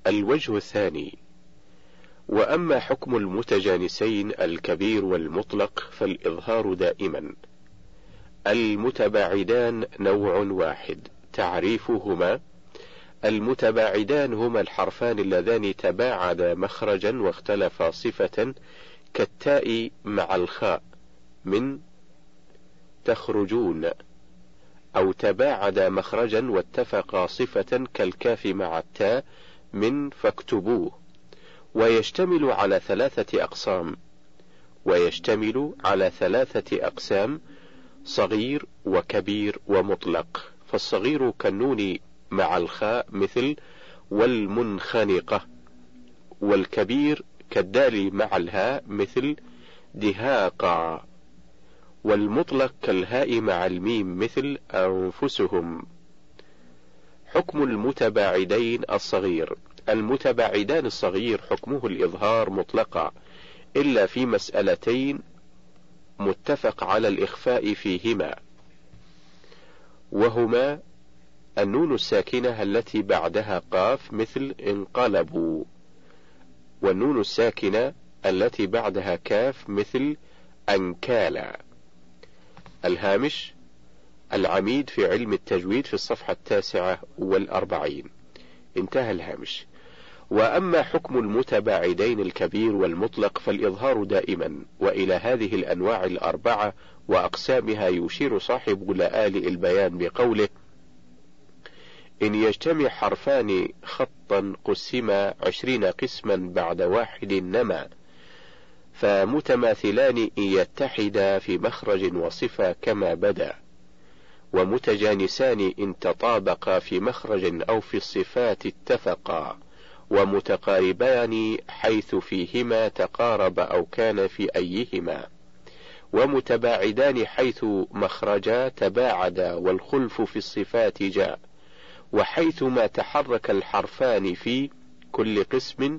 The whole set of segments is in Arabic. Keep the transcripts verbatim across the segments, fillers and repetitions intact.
الوجه الثاني: وأما حكم المتجانسين الكبير والمطلق فالإظهار دائما. المتباعدان نوع واحد. تعريفهما: المتباعدان هما الحرفان اللذان تباعدا مخرجا واختلفا صفة، كالتاء مع الخاء من تخرجون، أو تباعدا مخرجا واتفقا صفة كالكاف مع التاء من فاكتبوه. ويشتمل على ثلاثة أقسام ويشتمل على ثلاثة أقسام: صغير وكبير ومطلق. فالصغير كالنون مع الخاء مثل والمنخنقة، والكبير كالدال مع الهاء مثل دهاقا، والمطلق كالهاء مع الميم مثل أنفسهم. حكم المتباعدين الصغير: المتباعدان الصغير حكمه الإظهار مطلقا، إلا في مسألتين متفق على الإخفاء فيهما، وهما النون الساكنة التي بعدها قاف مثل انقلبوا، والنون الساكنة التي بعدها كاف مثل أنكالا. الهامش: العميد في علم التجويد في الصفحة التاسعة والأربعين. انتهى الهامش. وأما حكم المتباعدين الكبير والمطلق فالإظهار دائما. وإلى هذه الأنواع الأربعة وأقسامها يشير صاحب لآلئ البيان بقوله: إن يجتمع حرفان خطا قسما عشرين قسما بعد واحد نما، فمتماثلان إن يتحدا في مخرج وصفة كما بدا، ومتجانسان إن تطابقا في مخرج أو في الصفات اتفقا، ومتقاربان حيث فيهما تقارب أو كان في أيهما، ومتباعدان حيث مخرجا تباعدا والخلف في الصفات جاء، وحيث ما تحرك الحرفان في كل قسم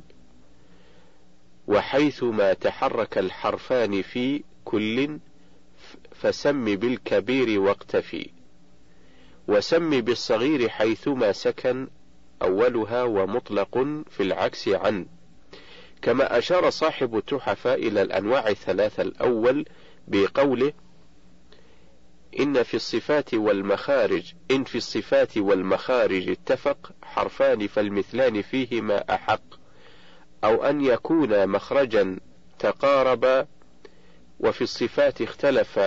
وحيث ما تحرك الحرفان في كل فسم بالكبير واقتفي، وسم بالصغير حيثما سكن أولها ومطلق في العكس عن. كما أشار صاحب التحفة إلى الأنواع الثلاثة الأول بقوله: إن في الصفات والمخارج إن في الصفات والمخارج اتفق حرفان فالمثلان فيهما أحق، أو أن يكون مخرجا تقارب، وفي الصفات اختلف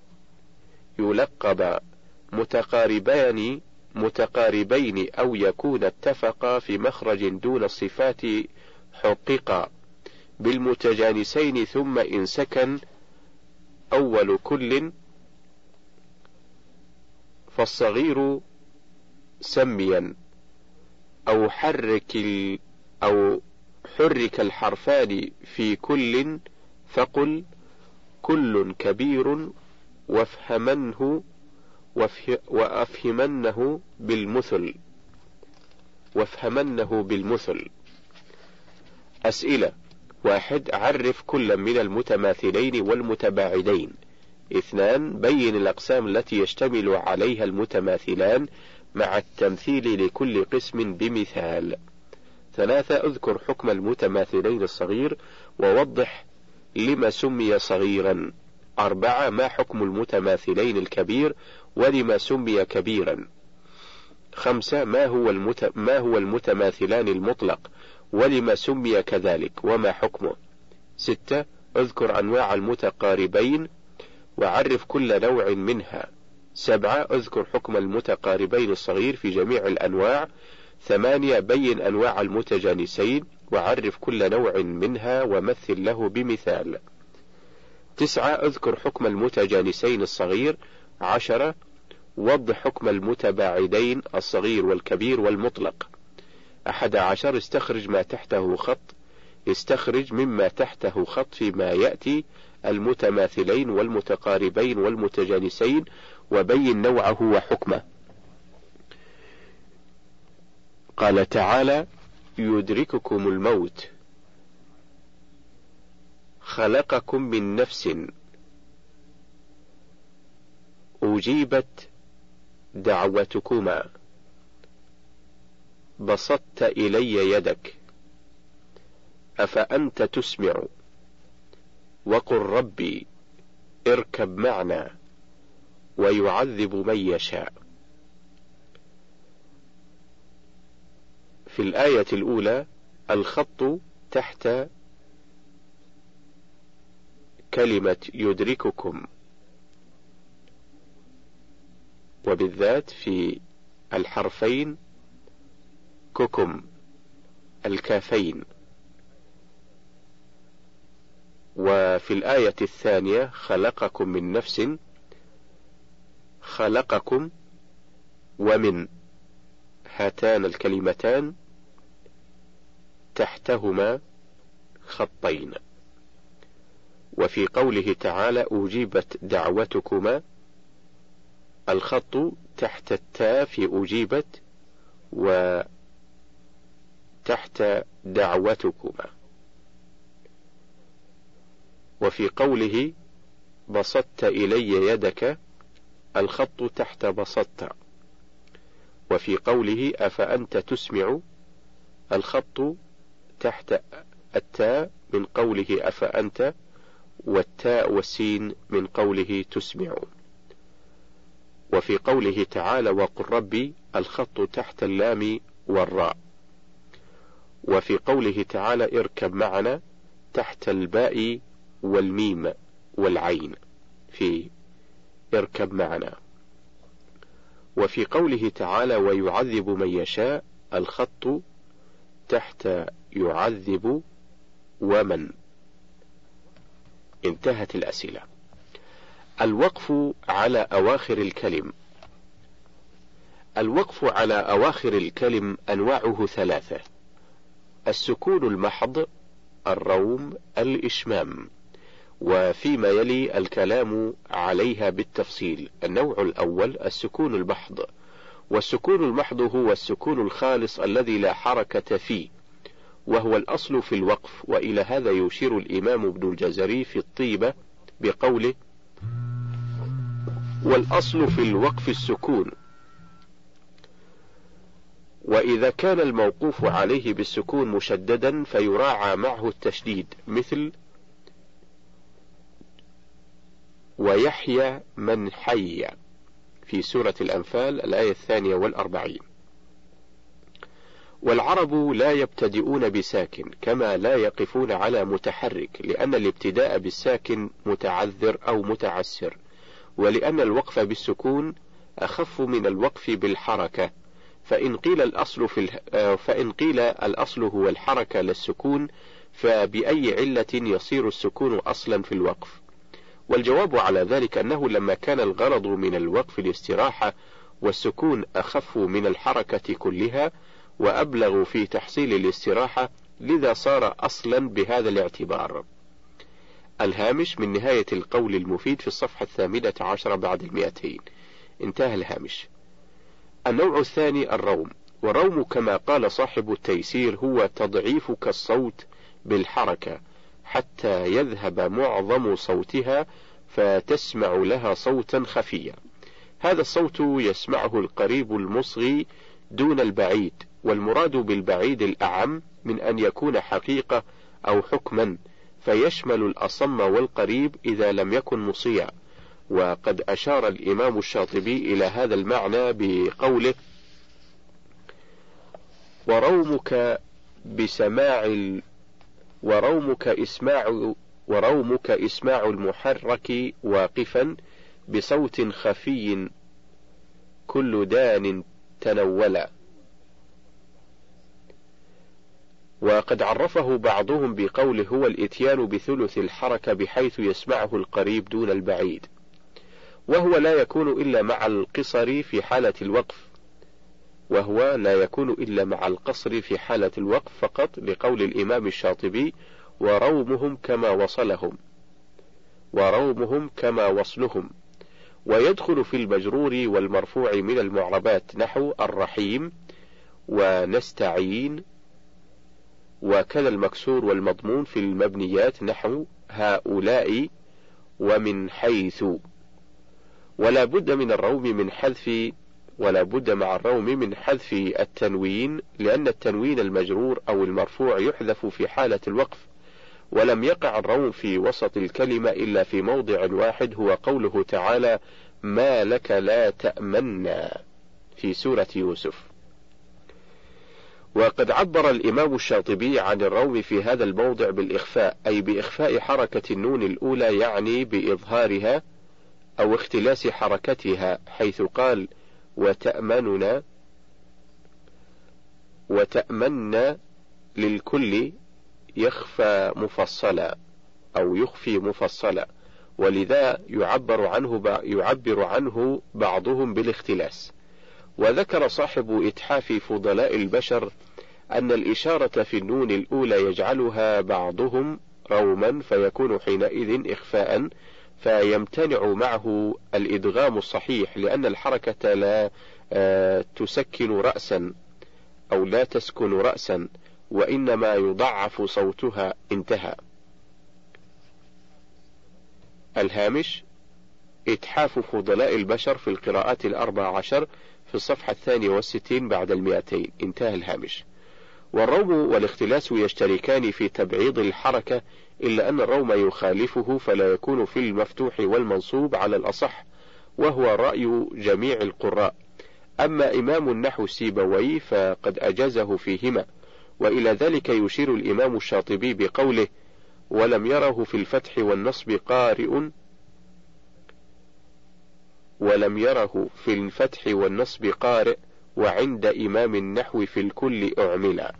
يلقب متقاربان متقاربين، أو يكون اتفقا في مخرج دون الصفات حققا بالمتجانسين، ثم إن سكن أول كل فالصغير سميا، أو حرك ال أو حرك الحرفان في كل فقل كل كبير وافهمنه وأفهمنه بالمثل وافهمنه بالمثل. أسئلة: واحد. عرف كل من المتماثلين والمتباعدين. اثنان. بين الأقسام التي يشتمل عليها المتماثلان مع التمثيل لكل قسم بمثال. ثلاثة. اذكر حكم المتماثلين الصغير ووضح لما سمي صغيرا. أربعة. ما حكم المتماثلين الكبير ولما سمي كبيرا. خمسة. ما هو المت... ما هو المتماثلان المطلق ولما سمي كذلك وما حكمه. ستة. اذكر أنواع المتقاربين وعرف كل نوع منها. سبعة. اذكر حكم المتقاربين الصغير في جميع الأنواع. ثمانية. بين أنواع المتجانسين وعرف كل نوع منها ومثل له بمثال. تسعة. اذكر حكم المتجانسين الصغير. عشرة. وضح حكم المتباعدين الصغير والكبير والمطلق. أحد عشر. استخرج ما تحته خط استخرج مما تحته خط فيما يأتي المتماثلين والمتقاربين والمتجانسين وبين نوعه وحكمه. قال تعالى: يدرككم الموت خلقكم من نفس أجيبت دعوتكما بسطت إلي يدك أفأنت تسمع وقل ربي اركب معنا ويعذب من يشاء. في الآية الأولى الخط تحت كلمة يدرككم، وبالذات في الحرفين ككم الكافين. وفي الآية الثانية خلقكم من نفس، خلقكم ومن، هاتان الكلمتان تحتهما خطين. وفي قوله تعالى أجيبت دعوتكما، الخط تحت التاء في أجيبت وتحت دعوتكما. وفي قوله بسطت إلي يدك الخط تحت بسطت. وفي قوله أفأنت تسمع الخط تحت التاء من قوله أفأنت، والتاء والسين من قوله تسمع. وفي قوله تعالى وقل ربي الخط تحت اللام والراء. وفي قوله تعالى اركب معنا تحت الباء والميم والعين في اركب معنا. وفي قوله تعالى ويعذب من يشاء الخط تحت يعذب ومن. انتهت الأسئلة. الوقف على أواخر الكلم. الوقف على أواخر الكلم أنواعه ثلاثة: السكون المحض، الروم، الإشمام. وفيما يلي الكلام عليها بالتفصيل. النوع الأول السكون المحض، والسكون المحض هو السكون الخالص الذي لا حركة فيه، وهو الأصل في الوقف. وإلى هذا يشير الإمام ابن الجزري في الطيبة بقوله والأصل في الوقف السكون. وإذا كان الموقوف عليه بالسكون مشددا فيراعى معه التشديد، مثل ويحيى من حي في سورة الأنفال الآية الثانية والأربعين. والعرب لا يبتدئون بساكن كما لا يقفون على متحرك، لأن الابتداء بالساكن متعذر أو متعسر، ولأن الوقف بالسكون أخف من الوقف بالحركة. فإن قيل الأصل في فإن قيل الأصل هو الحركة للسكون، فبأي علة يصير السكون أصلا في الوقف؟ والجواب على ذلك أنه لما كان الغرض من الوقف الاستراحة، والسكون أخف من الحركة كلها وأبلغ في تحصيل الاستراحة، لذا صار أصلا بهذا الاعتبار. الهامش من نهاية القول المفيد في الصفحة الثامنة عشر بعد المئتين. انتهى الهامش. النوع الثاني الروم. والروم كما قال صاحب التيسير هو تضعيفك الصوت بالحركة حتى يذهب معظم صوتها فتسمع لها صوتا خفيا. هذا الصوت يسمعه القريب المصغي دون البعيد، والمراد بالبعيد الأعم من أن يكون حقيقة أو حكما، فيشمل الأصم والقريب إذا لم يكن مصيع. وقد أشار الإمام الشاطبي إلى هذا المعنى بقوله ورومك بسماع ال... ورومك إسماع ورومك إسماع المحرك واقفا بصوت خفي كل دان تنولا. وقد عرفه بعضهم بقوله هو الإتيان بثلث الحركة بحيث يسمعه القريب دون البعيد، وهو لا يكون إلا مع القصر في حالة الوقف وهو لا يكون إلا مع القصر في حالة الوقف فقط، لقول الإمام الشاطبي ورومهم كما وصلهم ورومهم كما وصلهم. ويدخل في المجرور والمرفوع من المعربات نحو الرحيم ونستعين، وكذا المكسور والمضمون في المبنيات نحو هؤلاء ومن حيث. ولا بد من الروم من حذف ولا بد مع الروم من حذف التنوين، لأن التنوين المجرور أو المرفوع يحذف في حالة الوقف. ولم يقع الروم في وسط الكلمة إلا في موضع واحد، هو قوله تعالى: ما لك لا تأمنا في سورة يوسف. وقد عبر الإمام الشاطبي عن الروم في هذا الموضع بالإخفاء، أي بإخفاء حركة النون الأولى، يعني بإظهارها أو اختلاس حركتها، حيث قال: وتأمننا وتأمنا للكل يخفى مفصلا أو يخفي مفصلا، ولذا يعبر عنه يعبر عنه بعضهم بالاختلاس. وذكر صاحب إتحاف فضلاء البشر أن الإشارة في النون الأولى يجعلها بعضهم روما، فيكون حينئذ إخفاء، فيمتنع معه الإدغام الصحيح، لأن الحركة لا تسكن رأسا أو لا تسكن رأسا، وإنما يضعف صوتها. انتهى. الهامش: إتحاف فضلاء البشر في القراءات الأربع عشر في الصفحة الثانية والستين بعد المئتين. انتهى الهامش. والروم والاختلاس يشتركان في تبعيض الحركة، إلا أن الروم يخالفه، فلا يكون في المفتوح والمنصوب على الأصح، وهو رأي جميع القراء. أما إمام النحو سيبوي فقد أجازه فيهما، وإلى ذلك يشير الإمام الشاطبي بقوله: ولم يره في الفتح والنصب قارئ ولم يره في الفتح والنصب قارئ وعند إمام النحو في الكل أعملا.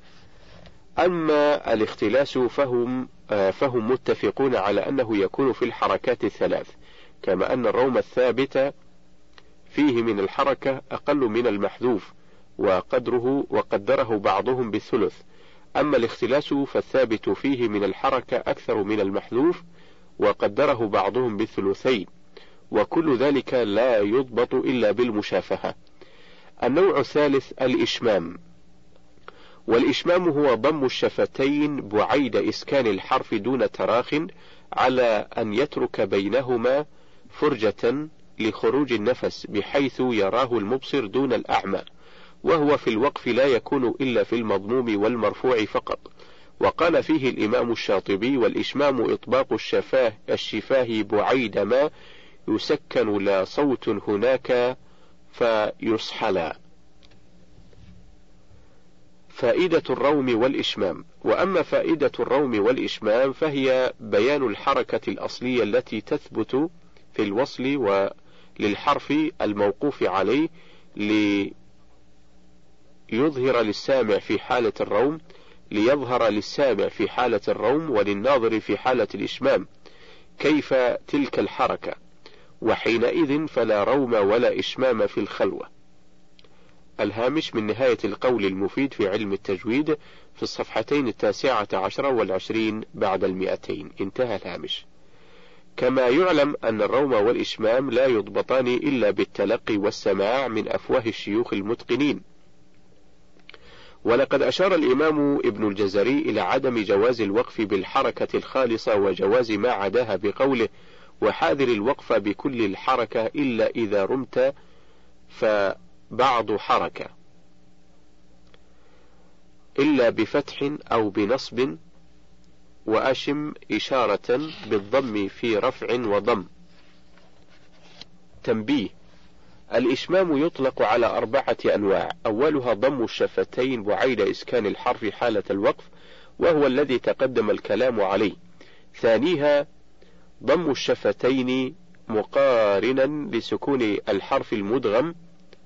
أما الاختلاس فهم, فهم متفقون على أنه يكون في الحركات الثلاث، كما أن الروم الثابت فيه من الحركة أقل من المحذوف، وقدره وقدره بعضهم بالثلث. أما الاختلاس فالثابت فيه من الحركة أكثر من المحذوف، وقدره بعضهم بالثلثين، وكل ذلك لا يضبط إلا بالمشافهة. النوع الثالث الإشمام، والإشمام هو ضم الشفتين بعيد إسكان الحرف دون تراخ، على أن يترك بينهما فرجة لخروج النفس، بحيث يراه المبصر دون الأعمى، وهو في الوقف لا يكون إلا في المضموم والمرفوع فقط. وقال فيه الإمام الشاطبي: والإشمام إطباق الشفاه الشفاه بعيد ما يسكن لا صوت هناك فيصحلا. فائدة الروم والإشمام. وأما فائدة الروم والإشمام فهي بيان الحركة الأصلية التي تثبت في الوصل وللحرف الموقوف عليه، ليظهر للسامع في حالة الروم ليظهر للسامع في حالة الروم وللناظر في حالة الإشمام كيف تلك الحركة، وحينئذ فلا روم ولا إشمام في الخلوة. الهامش من نهاية القول المفيد في علم التجويد في الصفحتين التاسعة عشرة والعشرين بعد المئتين. انتهى الهامش. كما يعلم أن الروم والإشمام لا يضبطان إلا بالتلقي والسماع من أفواه الشيوخ المتقنين. ولقد أشار الإمام ابن الجزري إلى عدم جواز الوقف بالحركة الخالصة وجواز ما عداها بقوله: وحاذر الوقف بكل الحركة إلا إذا رمت فبعض حركة، إلا بفتح أو بنصب، وأشم إشارة بالضم في رفع وضم. تنبيه: الإشمام يطلق على أربعة أنواع: أولها ضم الشفتين بعيد إسكان الحرف حالة الوقف، وهو الذي تقدم الكلام عليه. ثانيها ضم الشفتين مقارنا لسكون الحرف المدغم،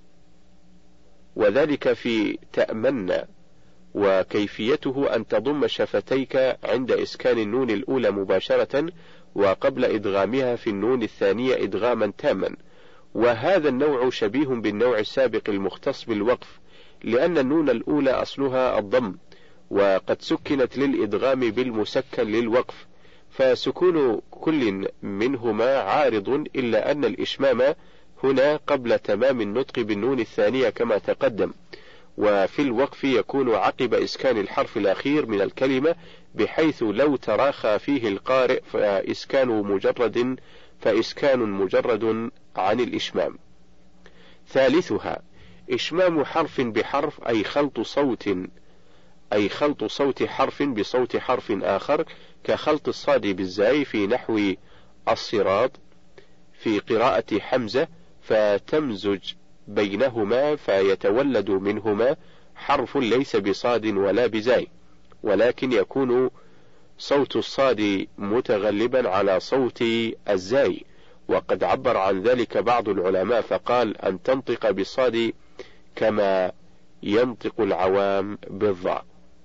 وذلك في تأمن، وكيفيته أن تضم شفتيك عند إسكان النون الأولى مباشرة وقبل إدغامها في النون الثانية إدغاما تاما. وهذا النوع شبيه بالنوع السابق المختص بالوقف، لأن النون الأولى أصلها الضم، وقد سكنت للإدغام بالمسكن للوقف، فسكون كل منهما عارض، إلا أن الإشمام هنا قبل تمام النطق بالنون الثانية كما تقدم، وفي الوقف يكون عقب إسكان الحرف الأخير من الكلمة، بحيث لو تراخى فيه القارئ فإسكان مجرد فإسكان مجرد عن الإشمام. ثالثها إشمام حرف بحرف أي خلط صوت أي خلط صوت حرف بصوت حرف آخر، كخلط الصاد بالزاي في نحو الصراط في قراءة حمزة، فتمزج بينهما فيتولد منهما حرف ليس بصاد ولا بزاي، ولكن يكون صوت الصاد متغلبا على صوت الزاي. وقد عبر عن ذلك بعض العلماء فقال: أن تنطق بالصاد كما ينطق العوام بالضاء.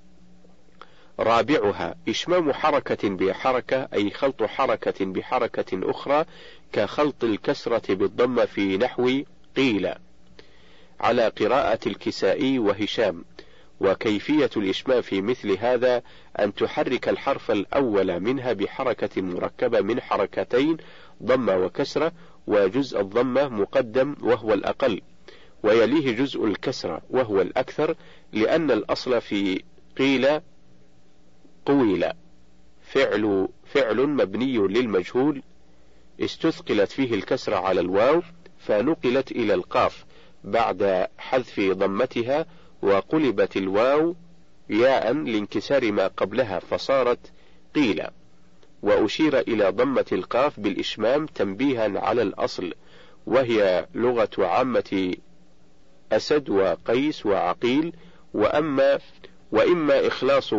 رابعها إشمام حركة بحركة أي خلط حركة بحركة أخرى، كخلط الكسرة بالضمة في نحو قيل على قراءة الكسائي وهشام. وكيفية الإشمام في مثل هذا أن تحرك الحرف الأول منها بحركة مركبة من حركتين ضمة وكسرة، وجزء الضمة مقدم وهو الأقل، ويليه جزء الكسرة وهو الأكثر، لأن الأصل في قيل قويل فعل فعل مبني للمجهول استثقلت فيه الكسرة على الواو فنقلت إلى القاف بعد حذف ضمتها، وقلبت الواو ياء لانكسار ما قبلها فصارت قيل. وأشير إلى ضمة القاف بالإشمام تنبيها على الأصل، وهي لغة عامة أسد وقيس وعقيل. وأما وإما إخلاص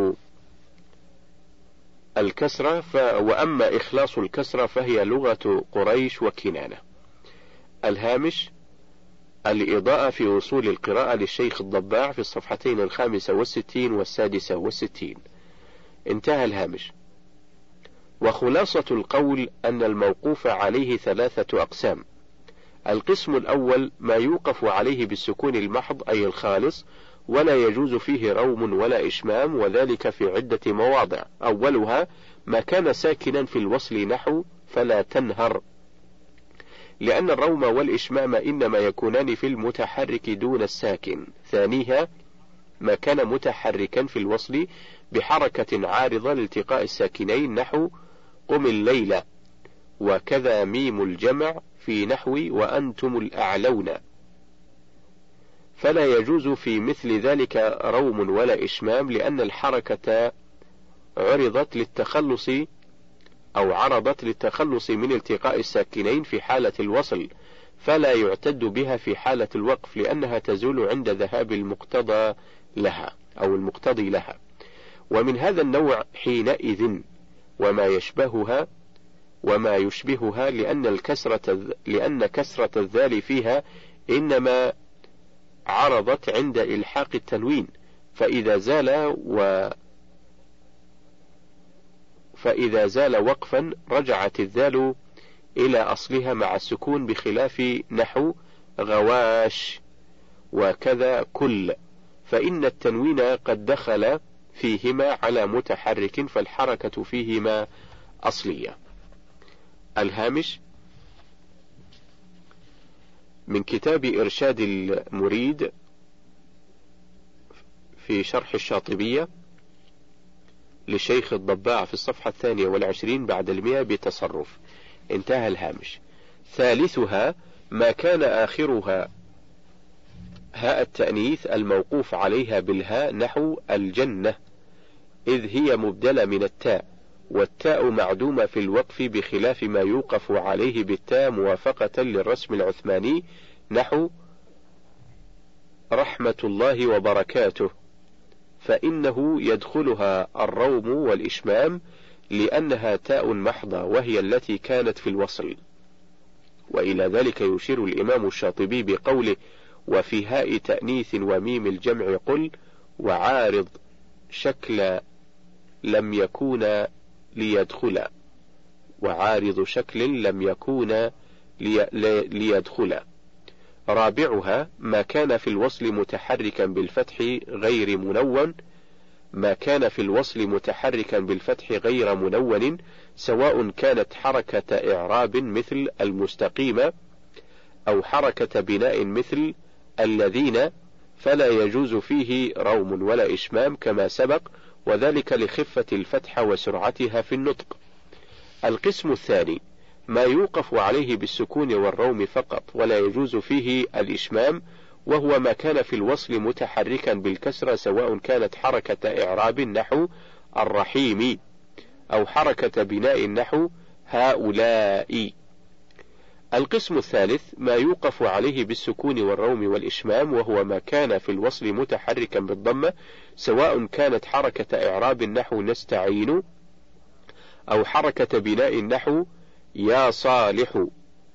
الكسرة ف وأما إخلاص الكسرة فهي لغة قريش وكنانة. الهامش: الإضاءة في وصول القراءة للشيخ الضباع في الصفحتين الخامسة والستين والسادسة والستين. انتهى الهامش. وخلاصة القول أن الموقوف عليه ثلاثة أقسام: القسم الأول ما يوقف عليه بالسكون المحض أي الخالص، ولا يجوز فيه روم ولا إشمام، وذلك في عدة مواضع. أولها ما كان ساكنا في الوصل نحو فلا تنهر، لأن الروم والإشمام إنما يكونان في المتحرك دون الساكن. ثانيها ما كان متحركا في الوصل بحركة عارضة لالتقاء الساكنين نحو قم الليلة، وكذا ميم الجمع في نحو وأنتم الأعلون، فلا يجوز في مثل ذلك روم ولا إشمام، لأن الحركة عرضت للتخلص أو عرضت للتخلص من التقاء الساكنين في حالة الوصل، فلا يعتد بها في حالة الوقف، لأنها تزول عند ذهاب المقتضى لها أو المقتضي لها. ومن هذا النوع حينئذ وما يشبهها وما يشبهها، لأن الكسرة لأن كسرة الذال فيها إنما عرضت عند إلحاق التنوين، فإذا زال و فإذا زال وقفا رجعت الذال إلى أصلها مع السكون، بخلاف نحو غواش وكذا كل، فإن التنوين قد دخل فيهما على متحرك، فالحركة فيهما أصلية. الهامش: من كتاب إرشاد المريد في شرح الشاطبية للشيخ الضباع في الصفحة الثانية والعشرين بعد المئة بتصرف. انتهى الهامش. ثالثها ما كان آخرها هاء التأنيث الموقوف عليها بالهاء نحو الجنة، إذ هي مبدلة من التاء، والتاء معدومة في الوقف، بخلاف ما يوقف عليه بالتاء موافقة للرسم العثماني نحو رحمة الله وبركاته، فإنه يدخلها الروم والإشمام لأنها تاء محضة وهي التي كانت في الوصل. وإلى ذلك يشير الإمام الشاطبي بقوله: وفي هاء تأنيث وميم الجمع قل، وعارض شكل لم يكون ليدخل وعارض شكل لم يكون لي ليدخل. رابعها ما كان في الوصل متحركا بالفتح غير منون ما كان في الوصل متحركا بالفتح غير منون، سواء كانت حركة إعراب مثل المستقيمة أو حركة بناء مثل الذين، فلا يجوز فيه روم ولا إشمام كما سبق، وذلك لخفة الفتحة وسرعتها في النطق. القسم الثاني ما يوقف عليه بالسكون والروم فقط، ولا يجوز فيه الإشمام، وهو ما كان في الوصل متحركا بالكسرة، سواء كانت حركة إعراب نحو الرحيم أو حركة بناء نحو هؤلاء. القسم الثالث ما يوقف عليه بالسكون والروم والإشمام، وهو ما كان في الوصل متحركا بالضمة، سواء كانت حركة إعراب نحو نستعين أو حركة بناء نحو يا صالح.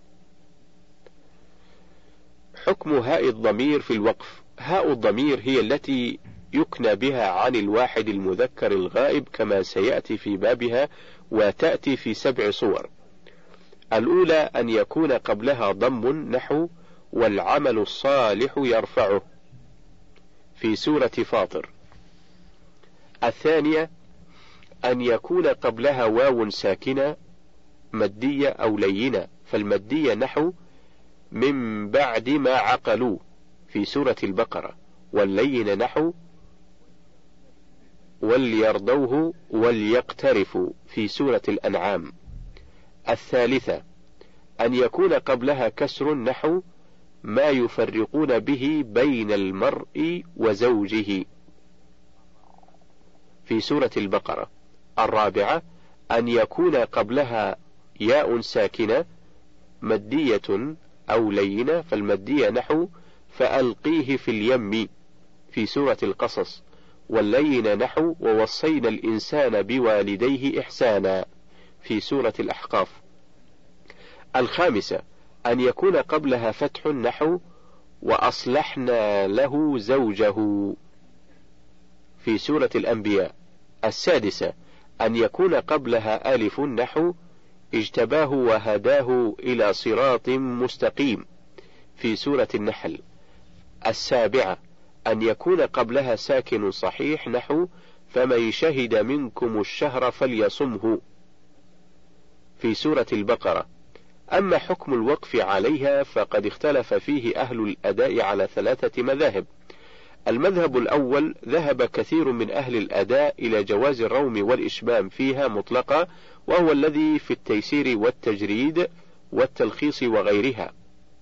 حكم هاء الضمير في الوقف. هاء الضمير هي التي يكنى بها عن الواحد المذكر الغائب، كما سيأتي في بابها، وتأتي في سبع صور. الأولى أن يكون قبلها ضم نحو والعمل الصالح يرفعه في سورة فاطر. الثانية أن يكون قبلها واو ساكنة مدية أو لينة، فالمدية نحو من بعد ما عقلوا في سورة البقرة، واللين نحو وليرضوه وليقترفوا في سورة الأنعام. الثالثة أن يكون قبلها كسر نحو ما يفرقون به بين المرء وزوجه في سورة البقرة. الرابعة أن يكون قبلها ياء ساكنة مدية أو لينة، فالمدية نحو فألقيه في اليم في سورة القصص، واللين نحو ووصينا الإنسان بوالديه إحسانا في سورة الأحقاف. الخامسة أن يكون قبلها فتح نحو وأصلحنا له زوجه في سورة الأنبياء. السادسة أن يكون قبلها ألف نحو اجتباه وهداه إلى صراط مستقيم في سورة النحل. السابعة أن يكون قبلها ساكن صحيح نحو فمن شهد منكم الشهر فليصمه في سورة البقرة. أما حكم الوقف عليها فقد اختلف فيه أهل الأداء على ثلاثة مذاهب. المذهب الأول ذهب كثير من أهل الأداء إلى جواز الروم والإشمام فيها مطلقا، وهو الذي في التيسير والتجريد والتلخيص وغيرها.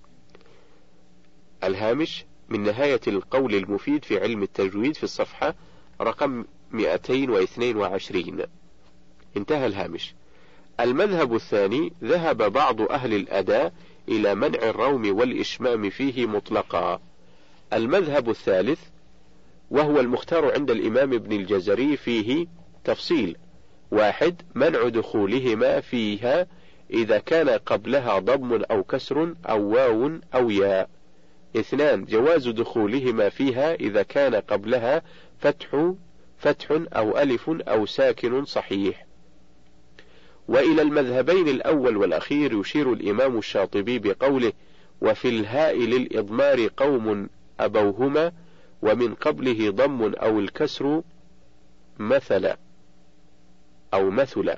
الهامش من نهاية القول المفيد في علم التجويد في الصفحة رقم مئتين واثنين وعشرين. انتهى الهامش. المذهب الثاني ذهب بعض أهل الأداء إلى منع الروم والإشمام فيه مطلقا. المذهب الثالث وهو المختار عند الإمام ابن الجزري فيه تفصيل: واحد، منع دخولهما فيها إذا كان قبلها ضم أو كسر أو واو أو ياء. اثنان، جواز دخولهما فيها إذا كان قبلها فتح فتح أو ألف أو ساكن صحيح. وإلى المذهبين الأول والأخير يشير الإمام الشاطبي بقوله: وفي الهاء للإضمار قوم أبوهما ومن قبله ضم أو الكسر مثل أو مثل.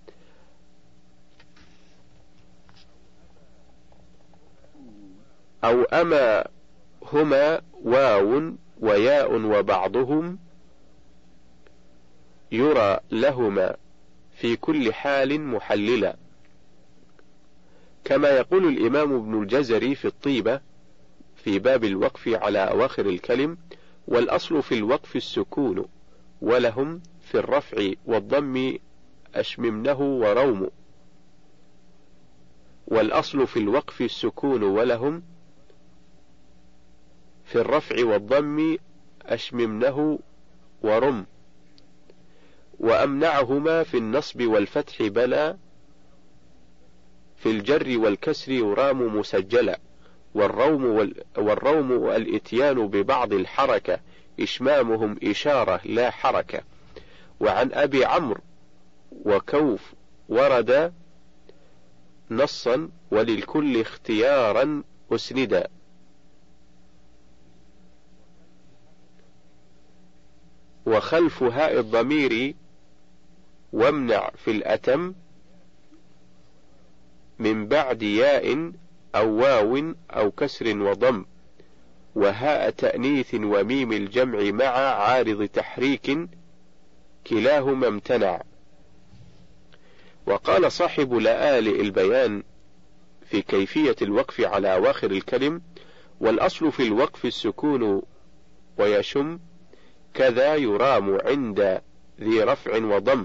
أو أما هما واو وياء وبعضهم يرى لهما في كل حال محللا، كما يقول الإمام ابن الجزري في الطيبة في باب الوقف على أواخر الكلم: والأصل في الوقف السكون ولهم في الرفع والضم أشممنه وروم. والأصل في الوقف السكون ولهم في الرفع والضم أشممنه ورم. وأمنعهما في النصب والفتح بلا، في الجر والكسر يرام مسجلا. والروم, وال والروم الإتيان ببعض الحركة إشمامهم إشارة لا حركة. وعن أبي عمرو وكوف ورد نصا وللكل اختيارا أسندا. وخلف هاء الضمير وامنع في الأتم من بعد ياء أو واو أو كسر وضم. وهاء تأنيث وميم الجمع مع عارض تحريك كلاهما امتنع. وقال صاحب لآلئ البيان في كيفية الوقف على أواخر الكلم: والأصل في الوقف السكون ويشم، كذا يرام عند ذي رفع وضم،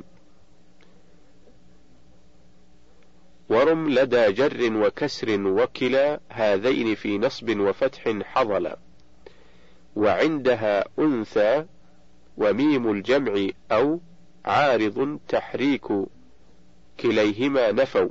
ورم لدى جر وكسر، وكلا هذين في نصب وفتح حضلا، وعندها أنثى وميم الجمع أو عارض تحريك كليهما نفوا،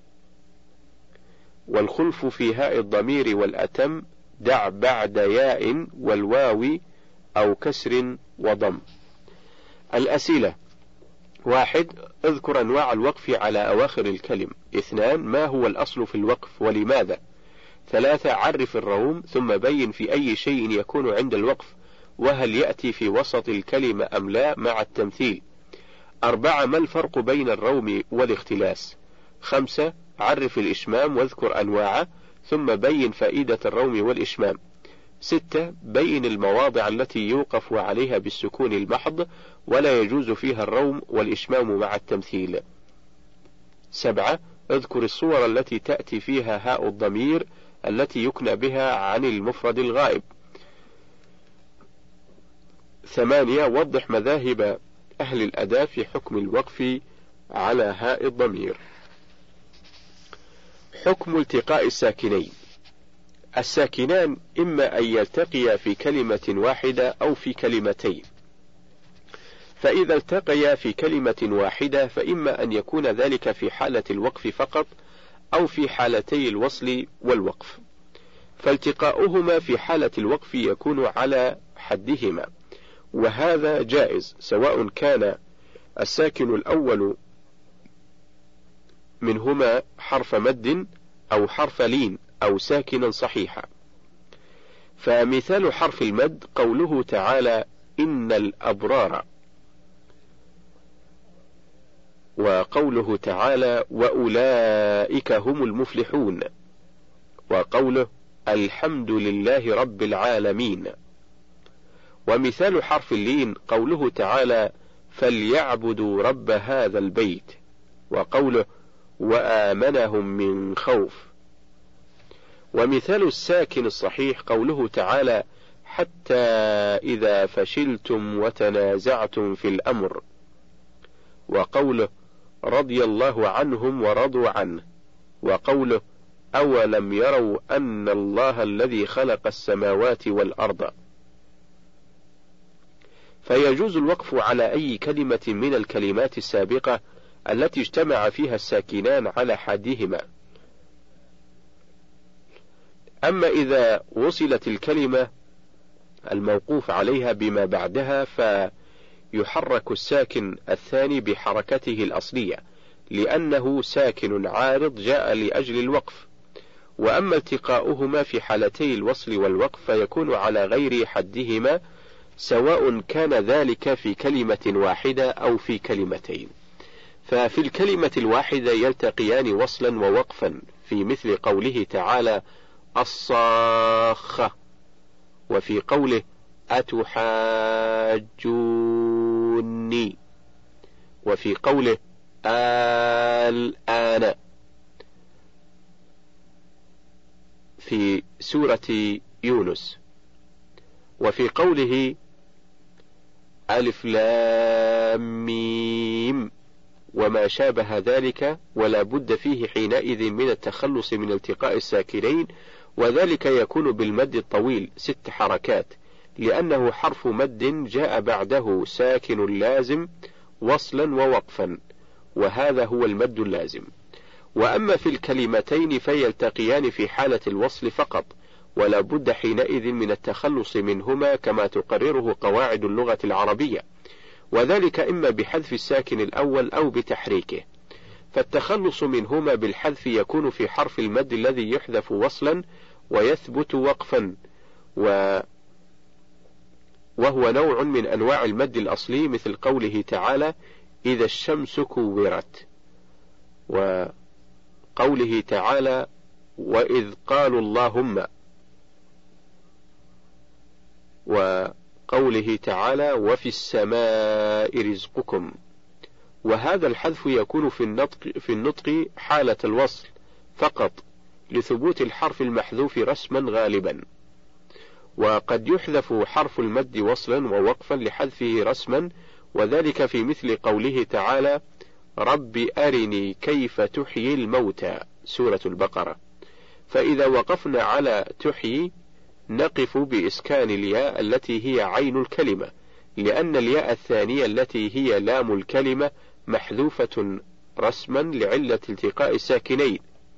والخلف في هاء الضمير والأتم دع بعد ياء والواو أو كسر وضم. الأسئلة: واحد. اذكر أنواع الوقف على أواخر الكلم. اثنان. ما هو الأصل في الوقف ولماذا؟ ثلاثة. عرف الروم ثم بين في أي شيء يكون عند الوقف، وهل يأتي في وسط الكلمة أم لا مع التمثيل. أربعة. ما الفرق بين الروم والاختلاس؟ خمسة. عرف الإشمام واذكر أنواعه ثم بين فائدة الروم والإشمام. ستة. بين المواضع التي يوقف عليها بالسكون المحض ولا يجوز فيها الروم والإشمام مع التمثيل. سبعة. اذكر الصور التي تأتي فيها هاء الضمير التي يكنى بها عن المفرد الغائب. ثمانية. وضح مذاهب أهل الأداء في حكم الوقف على هاء الضمير. حكم التقاء الساكنين. الساكنان إما أن يلتقيا في كلمة واحدة أو في كلمتين، فإذا التقيا في كلمة واحدة فإما أن يكون ذلك في حالة الوقف فقط أو في حالتي الوصل والوقف، فالتقاؤهما في حالة الوقف يكون على حدهما، وهذا جائز سواء كان الساكن الأول منهما حرف مد أو حرف لين أو ساكنا صحيحا. فمثال حرف المد قوله تعالى: إن الأبرار، وقوله تعالى: وأولئك هم المفلحون، وقوله: الحمد لله رب العالمين. ومثال حرف اللين قوله تعالى: فليعبدوا رب هذا البيت، وقوله: وآمنهم من خوف. ومثال الساكن الصحيح قوله تعالى: حتى إذا فشلتم وتنازعتم في الأمر، وقوله: رضي الله عنهم ورضوا عنه، وقوله: أولم يروا أن الله الذي خلق السماوات والأرض. فيجوز الوقف على أي كلمة من الكلمات السابقة التي اجتمع فيها الساكنان على حدهما. أما إذا وصلت الكلمة الموقوف عليها بما بعدها فيحرك الساكن الثاني بحركته الأصلية لأنه ساكن عارض جاء لأجل الوقف. وأما التقاؤهما في حالتي الوصل والوقف فيكون على غير حدهما سواء كان ذلك في كلمة واحدة أو في كلمتين. ففي الكلمة الواحدة يلتقيان وصلا ووقفا في مثل قوله تعالى: الصاخة، وفي قوله: أتحاجوني، وفي قوله: الآن في سورة يونس، وفي قوله: ألف لام ميم، وما شابه ذلك، ولا بد فيه حينئذ من التخلص من التقاء الساكنين، وذلك يكون بالمد الطويل ست حركات لأنه حرف مد جاء بعده ساكن لازم وصلا ووقفا، وهذا هو المد اللازم. وأما في الكلمتين فيلتقيان في حالة الوصل فقط، ولا بد حينئذ من التخلص منهما كما تقرره قواعد اللغة العربية، وذلك إما بحذف الساكن الأول أو بتحريكه. فالتخلص منهما بالحذف يكون في حرف المد الذي يحذف وصلا ويثبت وقفا، و وهو نوع من أنواع المد الأصلي مثل قوله تعالى: إذا الشمس كورت، وقوله تعالى: وإذ قالوا اللهم، وقوله تعالى: وفي السماء رزقكم، وهذا الحذف يكون في النطق, في النطق حالة الوصل فقط لثبوت الحرف المحذوف رسما غالبا، وقد يحذف حرف المد وصلا ووقفا لحذفه رسما، وذلك في مثل قوله تعالى رب أرني كيف تحيي الموتى سورة البقرة. فإذا وقفنا على تحيي نقف بإسكان الياء التي هي عين الكلمة، لأن الياء الثانية التي هي لام الكلمة محذوفة رسما لعلة التقاء الساكنين.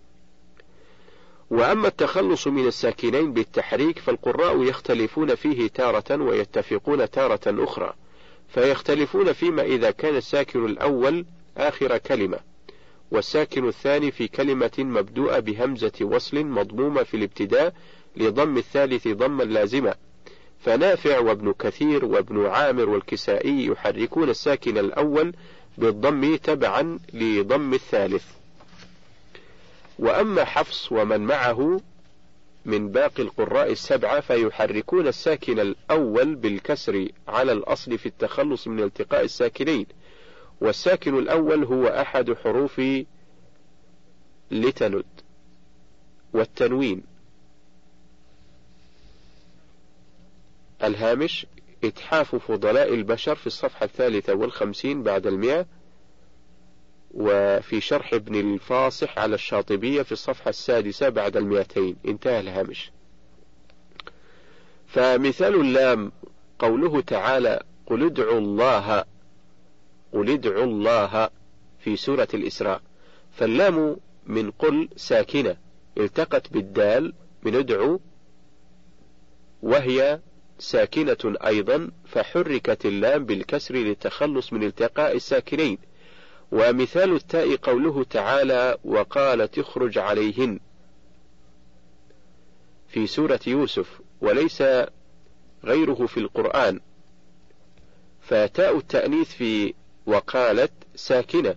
وأما التخلص من الساكنين بالتحريك فالقراء يختلفون فيه تارة ويتفقون تارة أخرى، فيختلفون فيما إذا كان الساكن الأول آخر كلمة، والساكن الثاني في كلمة مبدوءة بهمزة وصل مضمومة في الابتداء لضم الثالث ضما لازمة، فنافع وابن كثير وابن عامر والكسائي يحركون الساكن الأول بالضم تبعا لضم الثالث. وأما حفص ومن معه من باقي القراء السبعة فيحركون الساكن الأول بالكسر على الأصل في التخلص من التقاء الساكنين، والساكن الأول هو أحد حروف لتند والتنوين. الهامش إتحاف فضلاء البشر في الصفحة الثالثة والخمسين بعد المئة، وفي شرح ابن الفاصح على الشاطبية في الصفحة السادسة بعد المئتين. انتهى الهامش. فمثال اللام قوله تعالى قل ادعوا الله قل ادعوا الله في سورة الإسراء، فاللام من قل ساكنة التقت بالدال من ادعوا وهي ساكنة أيضا، فحركت اللام بالكسر للتخلص من التقاء الساكنين. ومثال التاء قوله تعالى وقالت اخرج عليهن في سورة يوسف، وليس غيره في القرآن، فتاء التأنيث في وقالت ساكنة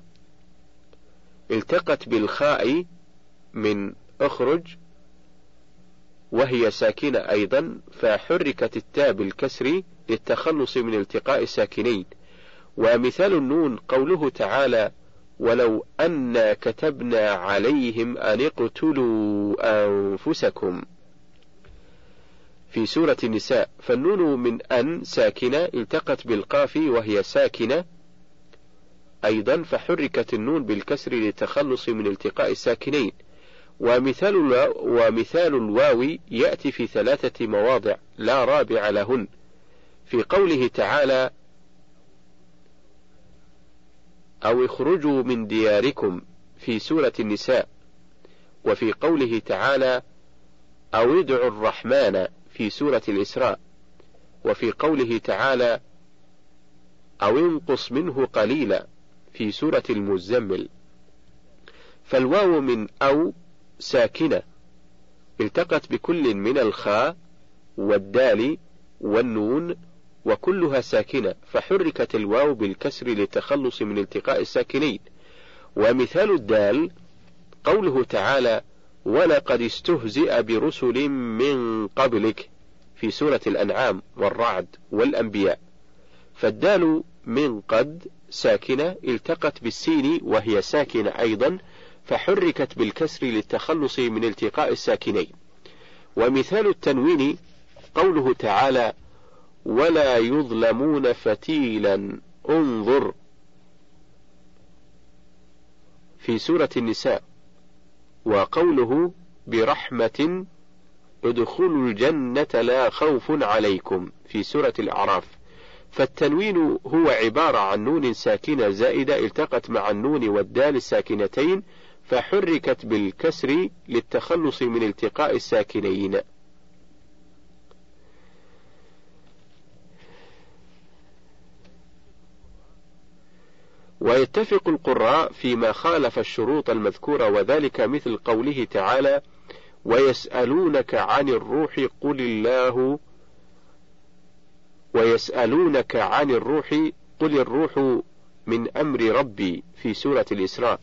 التقت بالخاء من اخرج وهي ساكنة أيضا، فحركت التاء بالكسر للتخلص من التقاء الساكنين. ومثال النون قوله تعالى ولو أنا كتبنا عليهم أن اقتلوا أنفسكم في سورة النساء، فالنون من أن ساكنة التقت بالقاف وهي ساكنة أيضا، فحركت النون بالكسر للتخلص من التقاء الساكنين. ومثال ومثال الواو يأتي في ثلاثة مواضع لا رابع لهن، في قوله تعالى أو اخرجوا من دياركم في سورة النساء، وفي قوله تعالى أو ادعوا الرحمن في سورة الإسراء، وفي قوله تعالى أو انقص منه قليلا في سورة المزمل. فالواو من أو ساكنة التقت بكل من الخاء والدال والنون وكلها ساكنة، فحركت الواو بالكسر للتخلص من التقاء الساكنين. ومثال الدال قوله تعالى ولقد استهزئ برسل من قبلك في سورة الأنعام والرعد والأنبياء، فالدال من قد ساكنة التقت بالسين وهي ساكنة أيضا، فحركت بالكسر للتخلص من التقاء الساكنين. ومثال التنوين قوله تعالى ولا يظلمون فتيلا انظر في سورة النساء، وقوله برحمة ادخلوا الجنة لا خوف عليكم في سورة الأعراف. فالتنوين هو عبارة عن نون ساكنة زائدة التقت مع النون والدال الساكنتين، فحركت بالكسر للتخلص من التقاء الساكنين. ويتفق القراء فيما خالف الشروط المذكورة، وذلك مثل قوله تعالى ويسألونك عن الروح قل الله ويسألونك عن الروح قل الروح من أمر ربي في سورة الإسراء،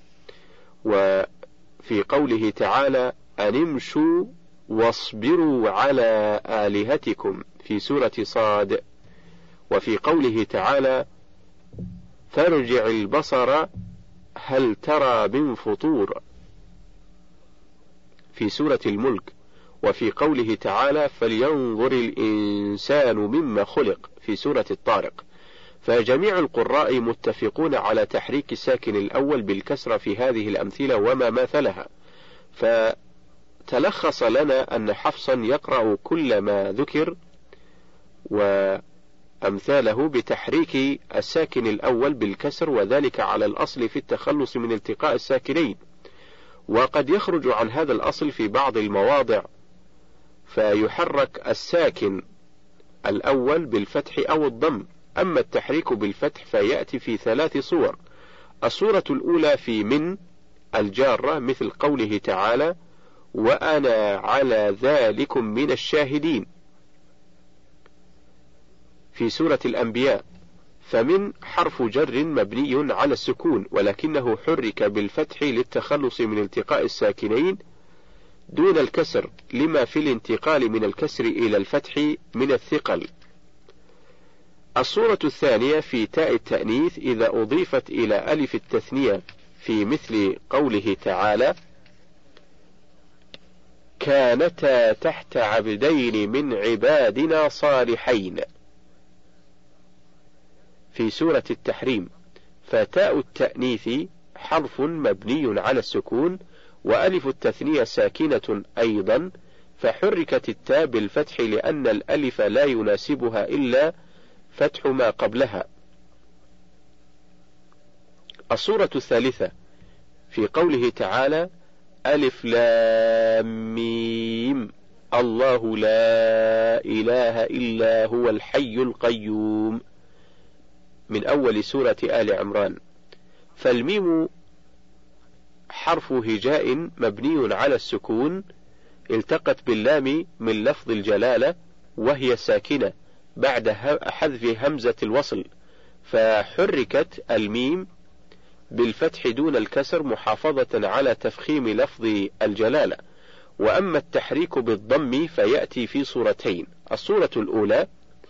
وفي قوله تعالى أن امشوا واصبروا على آلهتكم في سورة صاد، وفي قوله تعالى فارجع البصر هل ترى من فطور في سورة الملك، وفي قوله تعالى فلينظر الإنسان مما خلق في سورة الطارق. فجميع القراء متفقون على تحريك الساكن الأول بالكسرة في هذه الأمثلة وما ماثلها، فتلخص لنا أن حفصا يقرأ كل ما ذكر وأمثاله بتحريك الساكن الأول بالكسر، وذلك على الأصل في التخلص من التقاء الساكنين، وقد يخرج عن هذا الأصل في بعض المواضع فيحرك الساكن الأول بالفتح أو الضم. أما التحريك بالفتح فيأتي في ثلاث صور. الصورة الأولى في من الجارة مثل قوله تعالى وأنا على ذلكم من الشاهدين في سورة الأنبياء، فمن حرف جر مبني على السكون ولكنه حرك بالفتح للتخلص من التقاء الساكنين دون الكسر لما في الانتقال من الكسر إلى الفتح من الثقل. الصورة الثانية في تاء التأنيث إذا أضيفت إلى ألف التثنية في مثل قوله تعالى كانتا تحت عبدين من عبادنا صالحين في سورة التحريم، فتاء التأنيث حرف مبني على السكون وألف التثنية ساكنة أيضا، فحركت التاء بالفتح لأن الألف لا يناسبها إلا فتح ما قبلها. الصورة الثالثة في قوله تعالى ألف لام ميم الله لا إله إلا هو الحي القيوم من أول سورة آل عمران، فالميم حرف هجاء مبني على السكون التقت باللام من لفظ الجلالة وهي ساكنة بعد حذف همزة الوصل، فحركت الميم بالفتح دون الكسر محافظة على تفخيم لفظ الجلالة. وأما التحريك بالضم فيأتي في صورتين. الصورة الأولى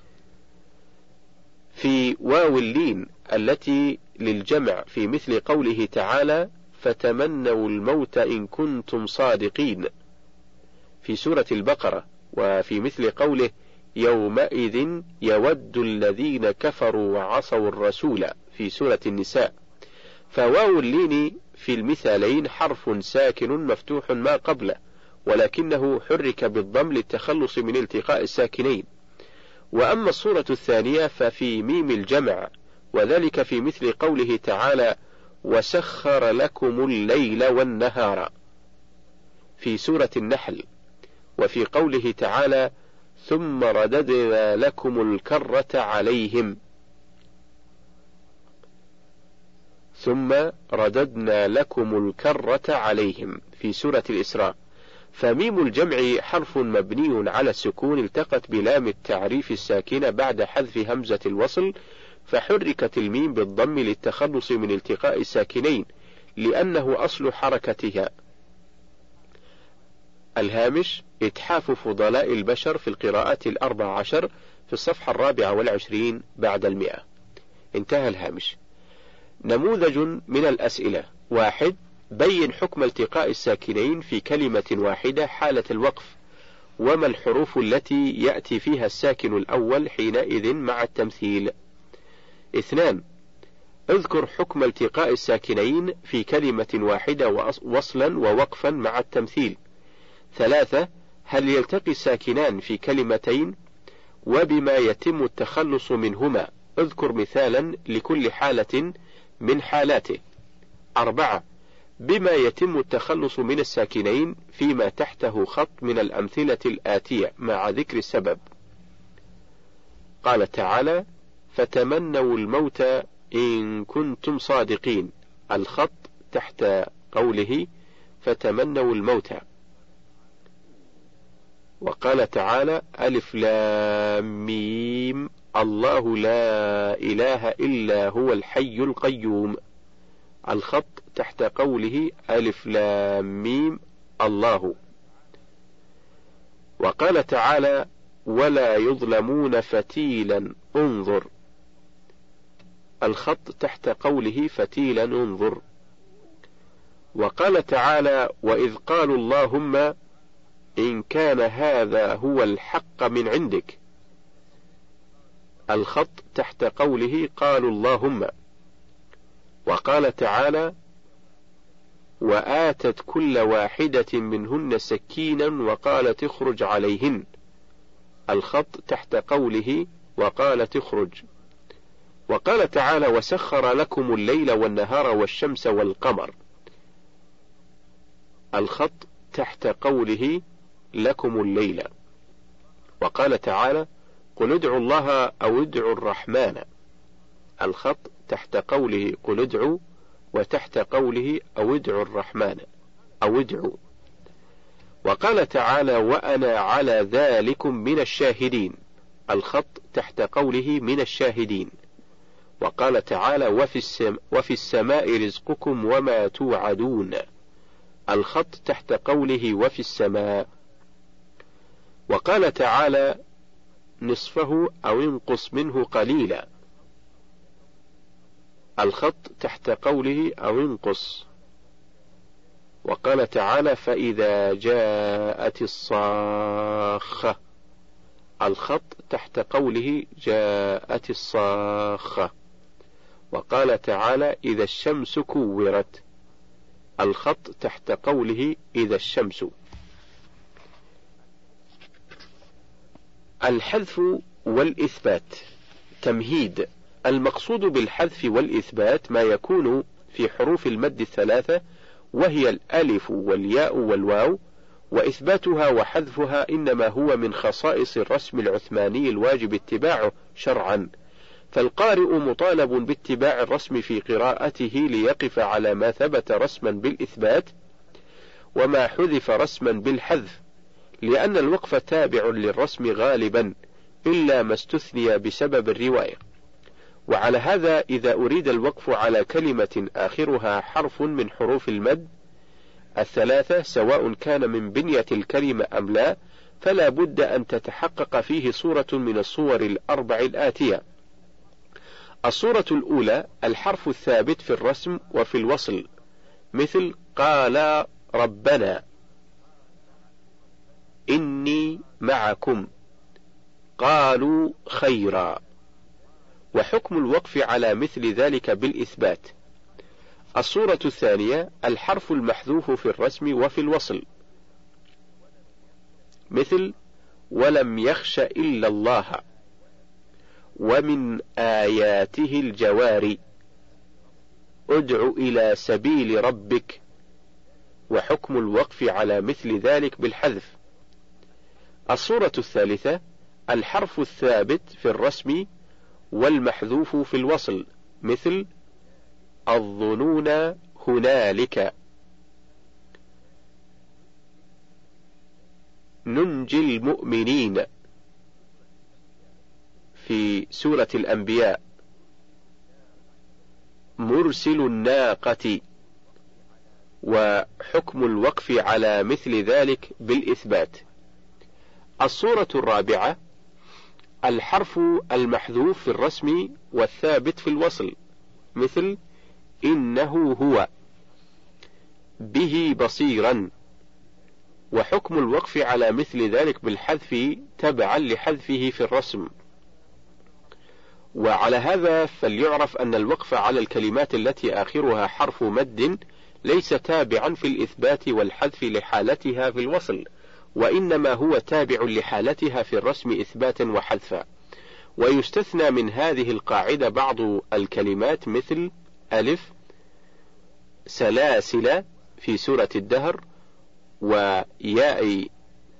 في واو اللين التي للجمع في مثل قوله تعالى فتمنوا الموت إن كنتم صادقين في سورة البقرة، وفي مثل قوله يومئذ يود الذين كفروا وعصوا الرسول في سورة النساء. فواو اللين في المثالين حرف ساكن مفتوح ما قبله ولكنه حرك بالضم للتخلص من التقاء الساكنين. وأما الصورة الثانية ففي ميم الجمع، وذلك في مثل قوله تعالى وسخر لكم الليل والنهار في سورة النحل، وفي قوله تعالى ثم رددنا لكم الكرة عليهم ثم رددنا لكم الكرة عليهم في سورة الإسراء. فميم الجمع حرف مبني على السكون التقت بلام التعريف الساكنة بعد حذف همزة الوصل، فحركت الميم بالضم للتخلص من التقاء الساكنين لأنه أصل حركتها. الهامش إتحاف فضلاء البشر في القراءات الأربع عشر في الصفحة الرابعة والعشرين بعد المئة. انتهى الهامش. نموذج من الأسئلة: واحد، بين حكم التقاء الساكنين في كلمة واحدة حالة الوقف، وما الحروف التي يأتي فيها الساكن الأول حينئذ مع التمثيل. اثنان، اذكر حكم التقاء الساكنين في كلمة واحدة وصلا ووقفا مع التمثيل. ثلاثة، هل يلتقي الساكنان في كلمتين؟ وبما يتم التخلص منهما، اذكر مثالا لكل حالة من حالاته. أربعة، بما يتم التخلص من الساكنين فيما تحته خط من الأمثلة الآتية مع ذكر السبب. قال تعالى فتمنوا الموت إن كنتم صادقين، الخط تحت قوله فتمنوا الموت. وقال تعالى ألف لام ميم الله لا إله إلا هو الحي القيوم، الخط تحت قوله ألف لام ميم الله. وقال تعالى ولا يظلمون فتيلا انظر، الخط تحت قوله فتيلا انظر. وقال تعالى وإذ قالوا اللهم إن كان هذا هو الحق من عندك، الخط تحت قوله قالوا اللهم. وقال تعالى وآتت كل واحدة منهن سكينا وقالت اخرج عليهن، الخط تحت قوله وقالت اخرج. وقال تعالى وسخر لكم الليل والنهار والشمس والقمر، الخط تحت قوله لكم الليل. وقال تعالى قل ادعوا الله أو ادعوا الرحمن، الخط تحت قوله قل ادعوا وتحت قوله أو ادعوا الرحمن أو ادعوا. وقال تعالى وأنا على ذلكم من الشاهدين، الخط تحت قوله من الشاهدين. وقال تعالى وفي, السم وفي السماء رزقكم وما توعدون، الخط تحت قوله وفي السماء. وقال تعالى نصفه أو انقص منه قليلا، الخط تحت قوله أو انقص. وقال تعالى فإذا جاءت الصاخة، الخط تحت قوله جاءت الصاخة. وقال تعالى إذا الشمس كورت، الخط تحت قوله إذا الشمس. الحذف والإثبات. تمهيد. المقصود بالحذف والإثبات ما يكون في حروف المد الثلاثة وهي الألف والياء والواو، وإثباتها وحذفها إنما هو من خصائص الرسم العثماني الواجب اتباعه شرعا، فالقارئ مطالب باتباع الرسم في قراءته ليقف على ما ثبت رسما بالإثبات وما حذف رسما بالحذف، لأن الوقف تابع للرسم غالبا إلا ما استثني بسبب الرواية. وعلى هذا إذا أريد الوقف على كلمة آخرها حرف من حروف المد الثلاثة سواء كان من بنية الكلمة أم لا، فلا بد أن تتحقق فيه صورة من الصور الأربع الآتية. الصورة الأولى الحرف الثابت في الرسم وفي الوصل، مثل قال ربنا، إني معكم، قالوا خيرا. وحكم الوقف على مثل ذلك بالإثبات. الصورة الثانية الحرف المحذوف في الرسم وفي الوصل، مثل ولم يخش إلا الله، ومن آياته الجوار، ادع إلى سبيل ربك. وحكم الوقف على مثل ذلك بالحذف. الصورة الثالثة الحرف الثابت في الرسم والمحذوف في الوصل، مثل الظنون هنالك، ننجي المؤمنين في سورة الأنبياء، مرسل الناقة. وحكم الوقف على مثل ذلك بالإثبات. الصورة الرابعة الحرف المحذوف في الرسم والثابت في الوصل، مثل إنه هو، به بصيرا. وحكم الوقف على مثل ذلك بالحذف تبعا لحذفه في الرسم. وعلى هذا فليعرف أن الوقف على الكلمات التي آخرها حرف مد ليس تابعا في الإثبات والحذف لحالتها في الوصل، وإنما هو تابع لحالتها في الرسم إثباتا وحذفا. ويستثنى من هذه القاعدة بعض الكلمات مثل ألف سلاسل في سورة الدهر، وياء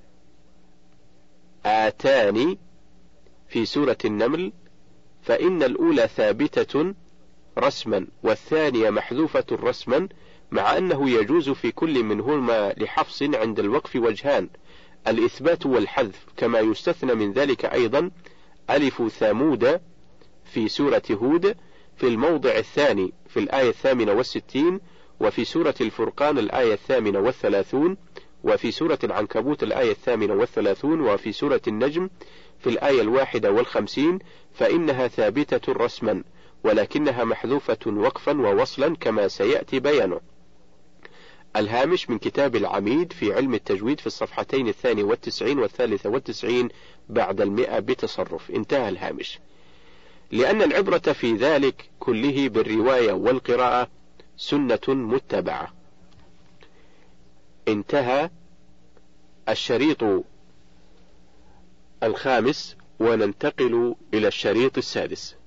آتان في سورة النمل، فإن الأولى ثابتة رسما والثانية محذوفة رسما، مع أنه يجوز في كل منهما لحفص عند الوقف وجهان، الإثبات والحذف، كما يستثنى من ذلك أيضا ألف ثمود في سورة هود في الموضع الثاني في الآية الثامنة والستين، وفي سورة الفرقان الآية الثامنة والثلاثون، وفي سورة العنكبوت الآية الثامنة والثلاثون، وفي سورة النجم في الآية الواحدة والخمسين، فإنها ثابتة رسما. ولكنها محذوفة وقفا ووصلا كما سيأتي بيانه. الهامش من كتاب العميد في علم التجويد في الصفحتين الثانية والتسعين والثالثة والتسعين بعد المئة بتصرف. انتهى الهامش. لأن العبرة في ذلك كله بالرواية والقراءة سنة متبعة. انتهى الشريط الخامس، وننتقل إلى الشريط السادس.